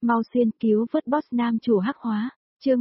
mau xuyên cứu vớt boss nam chủ hắc hóa, chương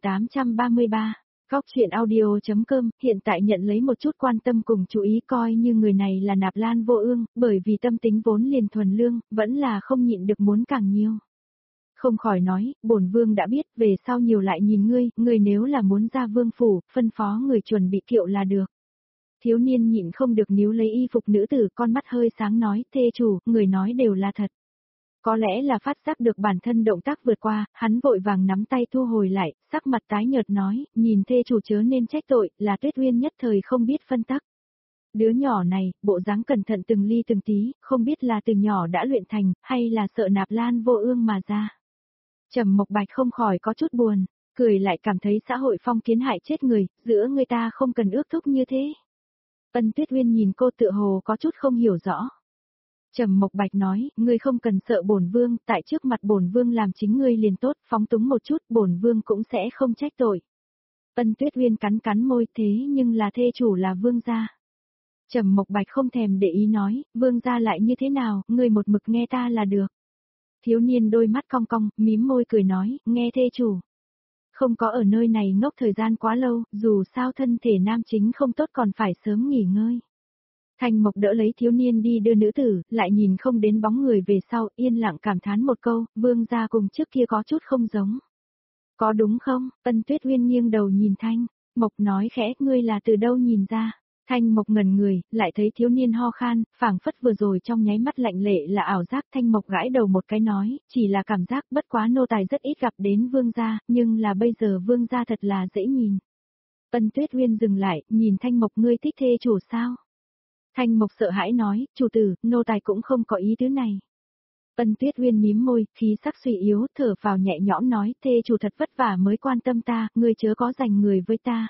1833. Góc chuyện audio.com hiện tại nhận lấy một chút quan tâm cùng chú ý coi như người này là Nạp Lan Vô Ương, bởi vì tâm tính vốn liền thuần lương, vẫn là không nhịn được muốn càng nhiều. Không khỏi nói, bổn vương đã biết, về sau nhiều lại nhìn ngươi nếu là muốn ra vương phủ, phân phó người chuẩn bị kiệu là được. Thiếu niên nhịn không được níu lấy y phục nữ tử, con mắt hơi sáng nói, thê chủ, người nói đều là thật. Có lẽ là phát giác được bản thân động tác vượt qua, hắn vội vàng nắm tay thu hồi lại, sắc mặt tái nhợt nói, nhìn thê chủ chớ nên trách tội, là Tuyết Uyên nhất thời không biết phân tắc. Đứa nhỏ này, bộ dáng cẩn thận từng ly từng tí, không biết là từ nhỏ đã luyện thành, hay là sợ Nạp Lan Vô Ương mà ra. Trầm Mộc Bạch không khỏi có chút buồn, cười lại cảm thấy xã hội phong kiến hại chết người, giữa người ta không cần ước thúc như thế. Ân Tuyết Uyên nhìn cô tựa hồ có chút không hiểu rõ. Trầm Mộc Bạch nói, ngươi không cần sợ bổn vương, tại trước mặt bổn vương làm chính ngươi liền tốt, phóng túng một chút, bổn vương cũng sẽ không trách tội. Ân Tuyết Uyên cắn cắn môi, thế nhưng là thê chủ là vương gia. Trầm Mộc Bạch không thèm để ý nói, vương gia lại như thế nào, ngươi một mực nghe ta là được. Thiếu niên đôi mắt cong cong, mím môi cười nói, nghe thê chủ. Không có ở nơi này ngốc thời gian quá lâu, dù sao thân thể nam chính không tốt còn phải sớm nghỉ ngơi. Thanh Mộc đỡ lấy thiếu niên đi đưa nữ tử, lại nhìn không đến bóng người về sau, yên lặng cảm thán một câu, vương gia cùng trước kia có chút không giống. Có đúng không? Ân Tuyết Uyên nghiêng đầu nhìn Thanh Mộc nói khẽ, ngươi là từ đâu nhìn ra? Thanh Mộc ngẩn người, lại thấy thiếu niên ho khan, phảng phất vừa rồi trong nháy mắt lạnh lệ là ảo giác. Thanh Mộc gãi đầu một cái nói, chỉ là cảm giác, bất quá nô tài rất ít gặp đến vương gia, nhưng là bây giờ vương gia thật là dễ nhìn. Ân Tuyết Uyên dừng lại, nhìn Thanh Mộc, ngươi thích thê chủ sao? Thanh Mộc sợ hãi nói, chủ tử, nô tài cũng không có ý thứ này. Ân Tuyết Uyên mím môi, khí sắc suy yếu, thở vào nhẹ nhõm nói, thê chủ thật vất vả mới quan tâm ta, ngươi chớ có giành người với ta.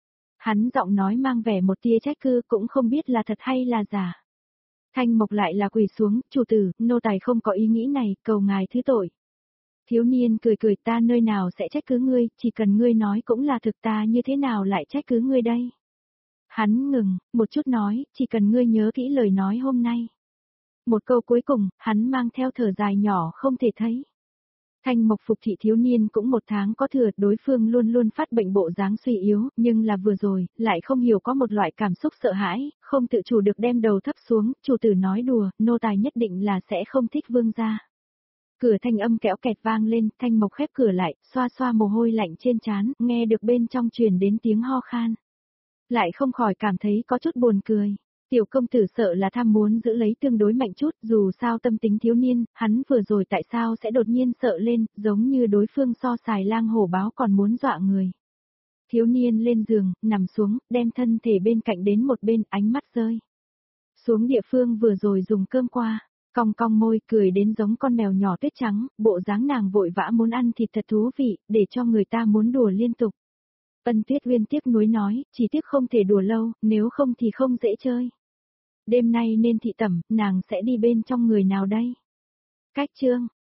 Hắn giọng nói mang vẻ một tia trách cứ, cũng không biết là thật hay là giả. Thanh Mộc lại là quỳ xuống, chủ tử, nô tài không có ý nghĩ này, cầu ngài thứ tội. Thiếu niên cười cười, ta nơi nào sẽ trách cứ ngươi, chỉ cần ngươi nói cũng là thực, ta như thế nào lại trách cứ ngươi đây. Hắn ngừng, một chút nói, chỉ cần ngươi nhớ kỹ lời nói hôm nay. Một câu cuối cùng, hắn mang theo thở dài nhỏ không thể thấy. Thanh Mộc phục thị thiếu niên cũng 1 tháng có thừa, đối phương luôn luôn phát bệnh bộ dáng suy yếu, nhưng là vừa rồi, lại không hiểu có một loại cảm xúc sợ hãi, không tự chủ được đem đầu thấp xuống, chủ tử nói đùa, nô tài nhất định là sẽ không thích vương gia. Cửa thanh âm kẽo kẹt vang lên, Thanh Mộc khép cửa lại, xoa xoa mồ hôi lạnh trên trán, nghe được bên trong truyền đến tiếng ho khan. Lại không khỏi cảm thấy có chút buồn cười. Tiểu công tử sợ là tham muốn giữ lấy tương đối mạnh chút, dù sao tâm tính thiếu niên, hắn vừa rồi tại sao sẽ đột nhiên sợ lên, giống như đối phương so sài lang hổ báo còn muốn dọa người. Thiếu niên lên giường, nằm xuống, đem thân thể bên cạnh đến một bên, ánh mắt rơi xuống địa phương vừa rồi dùng cơm qua, cong cong môi, cười đến giống con mèo nhỏ tuyết trắng, bộ dáng nàng vội vã muốn ăn thịt thật thú vị, để cho người ta muốn đùa liên tục. Ân Tuyết Uyên tiếc nuối nói, chỉ tiếc không thể đùa lâu, nếu không thì không dễ chơi. Đêm nay nên thị tẩm, nàng sẽ đi bên trong người nào đây? Cách chương